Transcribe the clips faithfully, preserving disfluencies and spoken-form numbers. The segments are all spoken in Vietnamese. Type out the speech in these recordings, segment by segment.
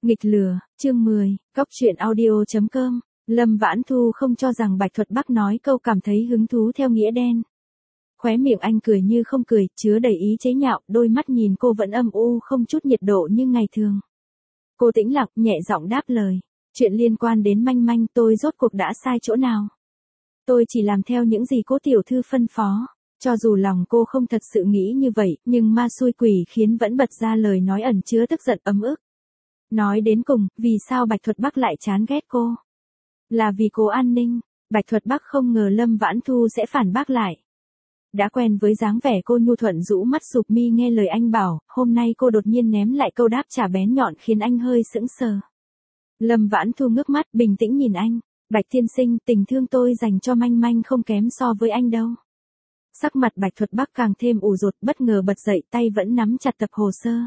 Nghịch lừa, chương mười, Cóc truyện audio chấm com. Lâm Vãn Thu không cho rằng Bạch Thuật Bắc nói câu cảm thấy hứng thú theo nghĩa đen. Khóe miệng anh cười như không cười, chứa đầy ý chế nhạo, đôi mắt nhìn cô vẫn âm u không chút nhiệt độ như ngày thường. Cô tĩnh lặng, nhẹ giọng đáp lời. Chuyện liên quan đến manh manh tôi rốt cuộc đã sai chỗ nào? Tôi chỉ làm theo những gì cố tiểu thư phân phó. Cho dù lòng cô không thật sự nghĩ như vậy, nhưng ma xui quỷ khiến vẫn bật ra lời nói ẩn chứa tức giận ấm ức. Nói đến cùng, vì sao Bạch Thuật Bắc lại chán ghét cô? Là vì cô An Ninh. Bạch Thuật Bắc không ngờ Lâm Vãn Thu sẽ phản bác lại. Đã quen với dáng vẻ cô nhu thuận rũ mắt sụp mi nghe lời anh bảo, hôm nay cô đột nhiên ném lại câu đáp trả bén nhọn khiến anh hơi sững sờ. Lâm Vãn Thu ngước mắt bình tĩnh nhìn anh. Bạch tiên sinh, tình thương tôi dành cho manh manh không kém so với anh đâu. Sắc mặt Bạch Thuật Bắc càng thêm ủ rột, bất ngờ bật dậy, tay vẫn nắm chặt tập hồ sơ.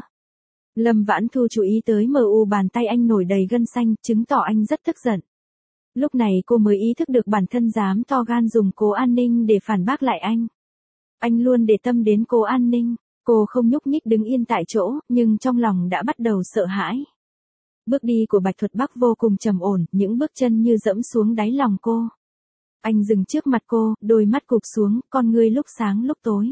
Lâm Vãn Thu chú ý tới mờ u bàn tay anh nổi đầy gân xanh, chứng tỏ anh rất tức giận. Lúc này cô mới ý thức được bản thân dám to gan dùng Cố An Ninh để phản bác lại anh. Anh luôn để tâm đến Cố An Ninh. Cô không nhúc nhích đứng yên tại chỗ, nhưng trong lòng đã bắt đầu sợ hãi. Bước đi của Bạch Thuật Bắc vô cùng trầm ổn, những bước chân như dẫm xuống đáy lòng cô. Anh dừng trước mặt cô, đôi mắt cụp xuống, con ngươi lúc sáng lúc tối.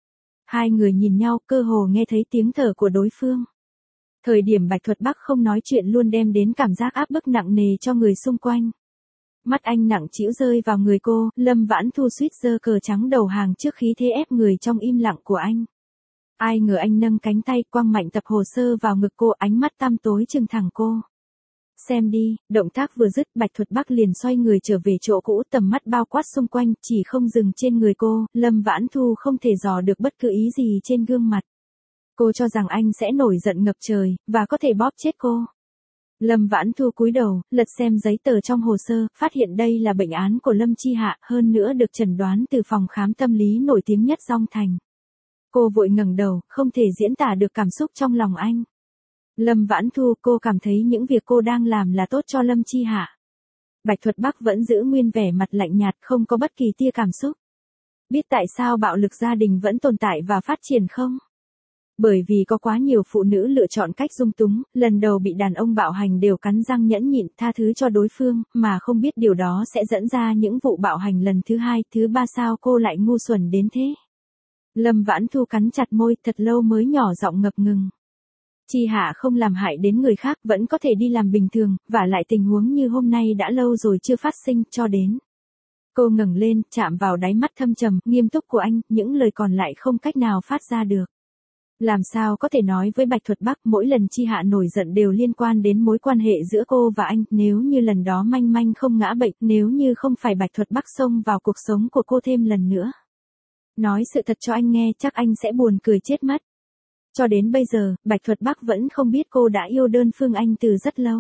Hai người nhìn nhau, cơ hồ nghe thấy tiếng thở của đối phương. Thời điểm Bạch Thuật Bắc không nói chuyện luôn đem đến cảm giác áp bức nặng nề cho người xung quanh. Mắt anh nặng trĩu rơi vào người cô, Lâm Vãn Thu suýt giơ cờ trắng đầu hàng trước khí thế ép người trong im lặng của anh. Ai ngờ anh nâng cánh tay quăng mạnh tập hồ sơ vào ngực cô, ánh mắt tăm tối trừng thẳng cô. Xem đi, động tác vừa dứt Bạch Thuật Bắc liền xoay người trở về chỗ cũ, tầm mắt bao quát xung quanh, chỉ không dừng trên người cô, Lâm Vãn Thu không thể dò được bất cứ ý gì trên gương mặt. Cô cho rằng anh sẽ nổi giận ngập trời, và có thể bóp chết cô. Lâm Vãn Thu cúi đầu, lật xem giấy tờ trong hồ sơ, phát hiện đây là bệnh án của Lâm Chi Hạ, hơn nữa được chẩn đoán từ phòng khám tâm lý nổi tiếng nhất Dong Thành. Cô vội ngẩng đầu, không thể diễn tả được cảm xúc trong lòng anh. Lâm Vãn Thu, cô cảm thấy những việc cô đang làm là tốt cho Lâm Chi Hạ. Bạch Thuật Bắc vẫn giữ nguyên vẻ mặt lạnh nhạt, không có bất kỳ tia cảm xúc. Biết tại sao bạo lực gia đình vẫn tồn tại và phát triển không? Bởi vì có quá nhiều phụ nữ lựa chọn cách dung túng, lần đầu bị đàn ông bạo hành đều cắn răng nhẫn nhịn tha thứ cho đối phương, mà không biết điều đó sẽ dẫn ra những vụ bạo hành lần thứ hai, thứ ba sao cô lại ngu xuẩn đến thế. Lâm Vãn Thu cắn chặt môi, thật lâu mới nhỏ giọng ngập ngừng. Chi Hạ không làm hại đến người khác, vẫn có thể đi làm bình thường, và lại tình huống như hôm nay đã lâu rồi chưa phát sinh, cho đến. Cô ngẩng lên, chạm vào đáy mắt thâm trầm, nghiêm túc của anh, những lời còn lại không cách nào phát ra được. Làm sao có thể nói với Bạch Thuật Bắc, mỗi lần Chi Hạ nổi giận đều liên quan đến mối quan hệ giữa cô và anh, nếu như lần đó manh manh không ngã bệnh, nếu như không phải Bạch Thuật Bắc xông vào cuộc sống của cô thêm lần nữa. Nói sự thật cho anh nghe, chắc anh sẽ buồn cười chết mất. Cho đến bây giờ, Bạch Thuật Bắc vẫn không biết cô đã yêu đơn phương anh từ rất lâu.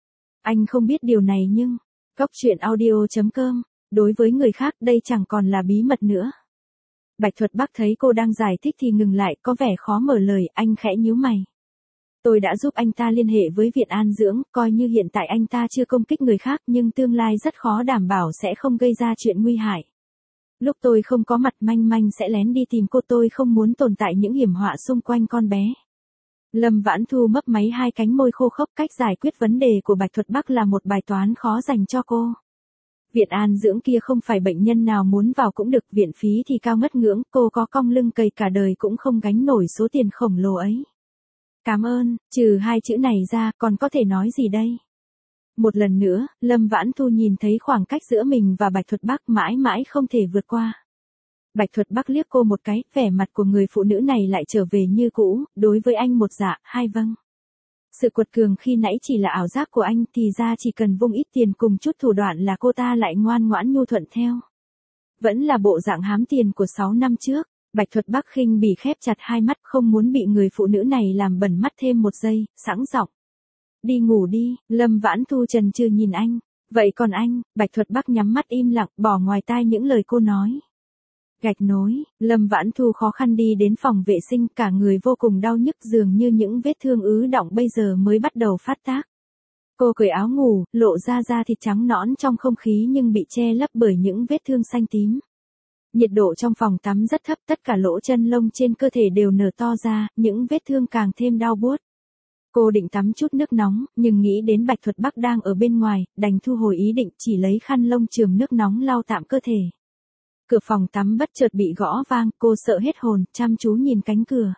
Anh không biết điều này nhưng, Cóc truyện audio chấm com, đối với người khác đây chẳng còn là bí mật nữa. Bạch Thuật Bắc thấy cô đang giải thích thì ngừng lại, có vẻ khó mở lời, anh khẽ nhíu mày. Tôi đã giúp anh ta liên hệ với Viện An Dưỡng, coi như hiện tại anh ta chưa công kích người khác nhưng tương lai rất khó đảm bảo sẽ không gây ra chuyện nguy hại. Lúc tôi không có mặt manh manh sẽ lén đi tìm cô, tôi không muốn tồn tại những hiểm họa xung quanh con bé. Lâm Vãn Thu mấp máy hai cánh môi khô khốc, cách giải quyết vấn đề của Bạch Thuật Bắc là một bài toán khó dành cho cô. Viện An Dưỡng kia không phải bệnh nhân nào muốn vào cũng được, viện phí thì cao ngất ngưỡng, cô có cong lưng cầy cả đời cũng không gánh nổi số tiền khổng lồ ấy. Cảm ơn, trừ hai chữ này ra, còn có thể nói gì đây? Một lần nữa, Lâm Vãn Thu nhìn thấy khoảng cách giữa mình và Bạch Thuật Bắc mãi mãi không thể vượt qua. Bạch Thuật Bắc liếc cô một cái, vẻ mặt của người phụ nữ này lại trở về như cũ, đối với anh một dạ, hai vâng. Sự quật cường khi nãy chỉ là ảo giác của anh, thì ra chỉ cần vung ít tiền cùng chút thủ đoạn là cô ta lại ngoan ngoãn nhu thuận theo. Vẫn là bộ dạng hám tiền của sáu năm trước. Bạch Thuật Bắc khinh bỉ khép chặt hai mắt, không muốn bị người phụ nữ này làm bẩn mắt thêm một giây, sẵn giọng. Đi ngủ đi. Lâm Vãn Thu chần chừ nhìn anh. Vậy còn anh? Bạch Thuật Bắc nhắm mắt im lặng, bỏ ngoài tai những lời cô nói. Gạch nối, Lâm Vãn Thu khó khăn đi đến phòng vệ sinh, cả người vô cùng đau nhức, dường như những vết thương ứ đọng bây giờ mới bắt đầu phát tác. Cô cởi áo ngủ, lộ ra da thịt trắng nõn trong không khí nhưng bị che lấp bởi những vết thương xanh tím. Nhiệt độ trong phòng tắm rất thấp, tất cả lỗ chân lông trên cơ thể đều nở to ra, những vết thương càng thêm đau buốt. Cô định tắm chút nước nóng, nhưng nghĩ đến Bạch Thuật Bắc đang ở bên ngoài, đành thu hồi ý định, chỉ lấy khăn lông chườm nước nóng lau tạm cơ thể. Cửa phòng tắm bất chợt bị gõ vang, cô sợ hết hồn, chăm chú nhìn cánh cửa.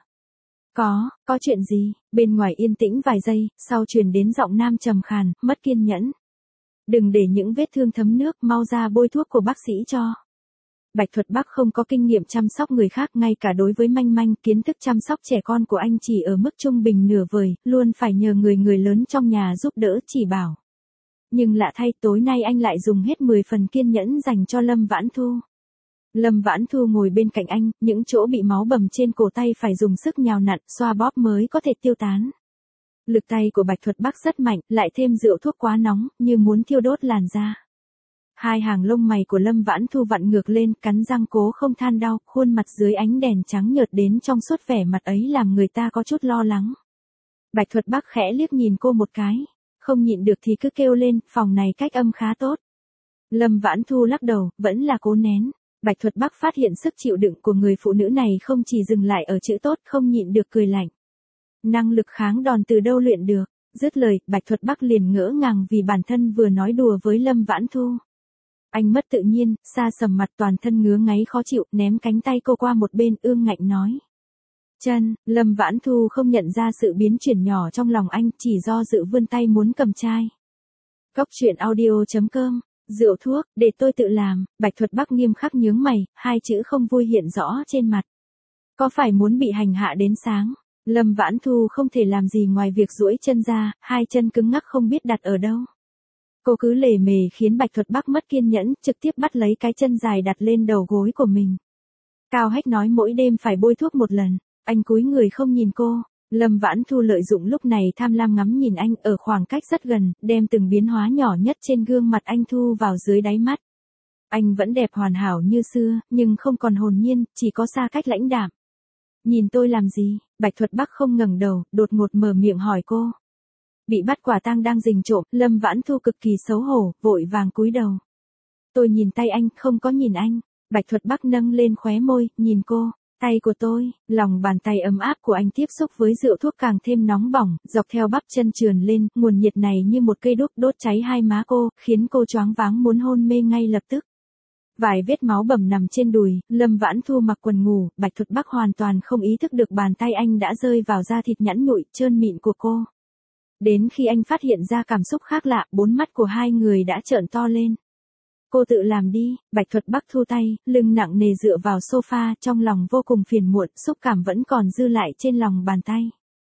Có, có chuyện gì? Bên ngoài yên tĩnh vài giây, sau truyền đến giọng nam trầm khàn, mất kiên nhẫn. Đừng để những vết thương thấm nước, mau ra bôi thuốc của bác sĩ cho. Bạch Thuật Bắc không có kinh nghiệm chăm sóc người khác, ngay cả đối với manh manh, kiến thức chăm sóc trẻ con của anh chỉ ở mức trung bình nửa vời, luôn phải nhờ người người lớn trong nhà giúp đỡ chỉ bảo. Nhưng lạ thay, tối nay anh lại dùng hết mười phần kiên nhẫn dành cho Lâm Vãn Thu. Lâm Vãn Thu ngồi bên cạnh anh, những chỗ bị máu bầm trên cổ tay phải dùng sức nhào nặn, xoa bóp mới có thể tiêu tán. Lực tay của Bạch Thuật Bắc rất mạnh, lại thêm rượu thuốc quá nóng, như muốn thiêu đốt làn da. Hai hàng lông mày của Lâm Vãn Thu vặn ngược lên, cắn răng cố không than đau, khuôn mặt dưới ánh đèn trắng nhợt đến trong suốt, vẻ mặt ấy làm người ta có chút lo lắng. Bạch Thuật Bắc khẽ liếc nhìn cô một cái, không nhịn được thì cứ kêu lên, phòng này cách âm khá tốt. Lâm Vãn Thu lắc đầu, vẫn là cố nén. Bạch Thuật Bắc phát hiện sức chịu đựng của người phụ nữ này không chỉ dừng lại ở chữ tốt, không nhịn được cười lạnh. Năng lực kháng đòn từ đâu luyện được? Dứt lời, Bạch Thuật Bắc liền ngỡ ngàng vì bản thân vừa nói đùa với Lâm Vãn Thu. Anh mất tự nhiên, sa sầm mặt, toàn thân ngứa ngáy khó chịu, ném cánh tay cô qua một bên, ương ngạnh nói. Chân, Lâm Vãn Thu không nhận ra sự biến chuyển nhỏ trong lòng anh, chỉ do dự vươn tay muốn cầm chai. Cốc truyện audio chấm com, rượu thuốc, để tôi tự làm. Bạch Thuật Bắc nghiêm khắc nhướng mày, hai chữ không vui hiện rõ trên mặt. Có phải muốn bị hành hạ đến sáng? Lâm Vãn Thu không thể làm gì ngoài việc duỗi chân ra, hai chân cứng ngắc không biết đặt ở đâu. Cô cứ lề mề khiến Bạch Thuật Bắc mất kiên nhẫn, trực tiếp bắt lấy cái chân dài đặt lên đầu gối của mình. Cao Hách nói mỗi đêm phải bôi thuốc một lần. Anh cúi người không nhìn cô. Lâm Vãn Thu lợi dụng lúc này tham lam ngắm nhìn anh ở khoảng cách rất gần, đem từng biến hóa nhỏ nhất trên gương mặt anh thu vào dưới đáy mắt. Anh vẫn đẹp hoàn hảo như xưa, nhưng không còn hồn nhiên, chỉ có xa cách lãnh đạm. Nhìn tôi làm gì? Bạch Thuật Bắc không ngẩng đầu, đột ngột mở miệng hỏi cô. Bị bắt quả tang đang rình trộm, Lâm Vãn Thu cực kỳ xấu hổ, vội vàng cúi đầu. Tôi nhìn tay anh, không có nhìn anh. Bạch Thuật Bắc nâng lên khóe môi, nhìn cô. Tay của tôi, lòng bàn tay ấm áp của anh tiếp xúc với rượu thuốc càng thêm nóng bỏng, dọc theo bắp chân trườn lên, nguồn nhiệt này như một cây đuốc đốt cháy hai má cô, khiến cô choáng váng muốn hôn mê ngay lập tức. Vài vết máu bầm nằm trên đùi, Lâm Vãn Thu mặc quần ngủ, Bạch Thuật Bắc hoàn toàn không ý thức được bàn tay anh đã rơi vào da thịt nhẵn nhụi, trơn mịn của cô. Đến khi anh phát hiện ra cảm xúc khác lạ, bốn mắt của hai người đã trợn to lên. Cô tự làm đi. Bạch Thuật Bắc thu tay, lưng nặng nề dựa vào sofa, trong lòng vô cùng phiền muộn, xúc cảm vẫn còn dư lại trên lòng bàn tay.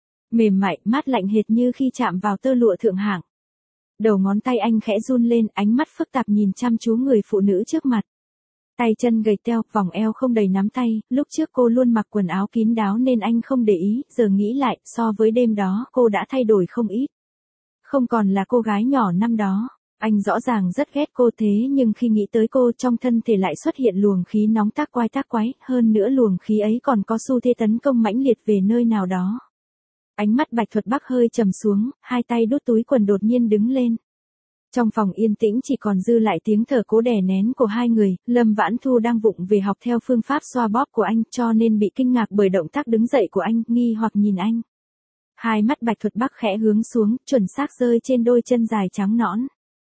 Mềm mại, mát lạnh hệt như khi chạm vào tơ lụa thượng hạng. Đầu ngón tay anh khẽ run lên, ánh mắt phức tạp nhìn chăm chú người phụ nữ trước mặt. Tay chân gầy teo, vòng eo không đầy nắm tay, lúc trước cô luôn mặc quần áo kín đáo nên anh không để ý, giờ nghĩ lại, so với đêm đó, cô đã thay đổi không ít. Không còn là cô gái nhỏ năm đó. Anh rõ ràng rất ghét cô, thế nhưng khi nghĩ tới cô, trong thân thể lại xuất hiện luồng khí nóng tác quái tác quái, hơn nữa luồng khí ấy còn có xu thế tấn công mãnh liệt về nơi nào đó. Ánh mắt Bạch Thuật Bắc hơi trầm xuống, hai tay đút túi quần đột nhiên đứng lên. Trong phòng yên tĩnh chỉ còn dư lại tiếng thở cố đè nén của hai người, Lâm Vãn Thu đang vụng về học theo phương pháp xoa bóp của anh, cho nên bị kinh ngạc bởi động tác đứng dậy của anh, nghi hoặc nhìn anh. Hai mắt Bạch Thuật Bắc khẽ hướng xuống, chuẩn xác rơi trên đôi chân dài trắng nõn.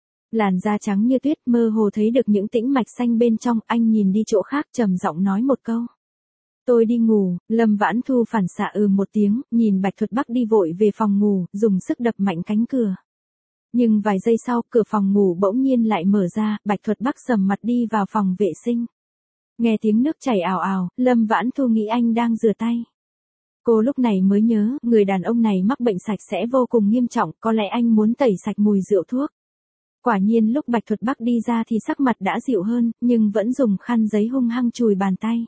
Làn da trắng như tuyết, mơ hồ thấy được những tĩnh mạch xanh bên trong, anh nhìn đi chỗ khác trầm giọng nói một câu. Tôi đi ngủ. Lâm Vãn Thu phản xạ ừ một tiếng, nhìn Bạch Thuật Bắc đi vội về phòng ngủ, dùng sức đập mạnh cánh cửa. Nhưng vài giây sau, cửa phòng ngủ bỗng nhiên lại mở ra, Bạch Thuật Bắc sầm mặt đi vào phòng vệ sinh. Nghe tiếng nước chảy ào ào, Lâm Vãn Thu nghĩ anh đang rửa tay. Cô lúc này mới nhớ, người đàn ông này mắc bệnh sạch sẽ vô cùng nghiêm trọng, có lẽ anh muốn tẩy sạch mùi rượu thuốc. Quả nhiên lúc Bạch Thuật Bắc đi ra thì sắc mặt đã dịu hơn, nhưng vẫn dùng khăn giấy hung hăng chùi bàn tay.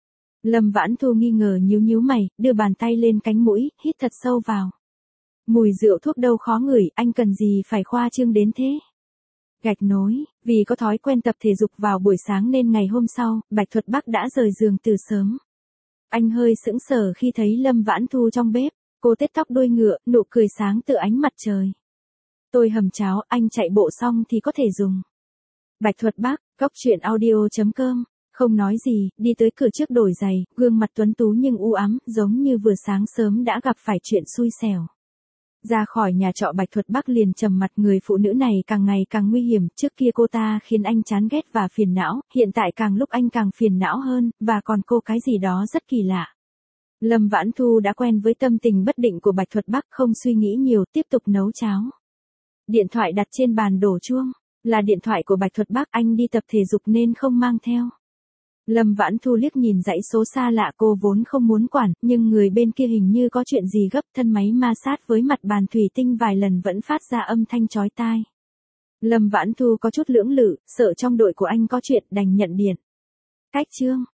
Lâm Vãn Thu nghi ngờ nhíu nhíu mày, đưa bàn tay lên cánh mũi, hít thật sâu vào. Mùi rượu thuốc đâu khó ngửi, anh cần gì phải khoa trương đến thế. Gạch nối, vì có thói quen tập thể dục vào buổi sáng nên ngày hôm sau, Bạch Thuật Bắc đã rời giường từ sớm. Anh hơi sững sờ khi thấy Lâm Vãn Thu trong bếp, cô tết tóc đuôi ngựa, nụ cười sáng tựa ánh mặt trời. Tôi hầm cháo, anh chạy bộ xong thì có thể dùng. Bạch Thuật Bắc, cốc truyện audio chấm com, không nói gì, đi tới cửa trước đổi giày, gương mặt tuấn tú nhưng u ám, giống như vừa sáng sớm đã gặp phải chuyện xui xẻo. Ra khỏi nhà trọ Bạch Thuật Bắc liền trầm mặt, người phụ nữ này càng ngày càng nguy hiểm, trước kia cô ta khiến anh chán ghét và phiền não, hiện tại càng lúc anh càng phiền não hơn, và còn cô cái gì đó rất kỳ lạ. Lâm Vãn Thu đã quen với tâm tình bất định của Bạch Thuật Bắc, không suy nghĩ nhiều, tiếp tục nấu cháo. Điện thoại đặt trên bàn đổ chuông, là điện thoại của Bạch Thuật Bắc, anh đi tập thể dục nên không mang theo. Lâm Vãn Thu liếc nhìn dãy số xa lạ, cô vốn không muốn quản, nhưng người bên kia hình như có chuyện gì gấp, thân máy ma sát với mặt bàn thủy tinh vài lần vẫn phát ra âm thanh chói tai. Lâm Vãn Thu có chút lưỡng lự, sợ trong đội của anh có chuyện, đành nhận điện. Cách chương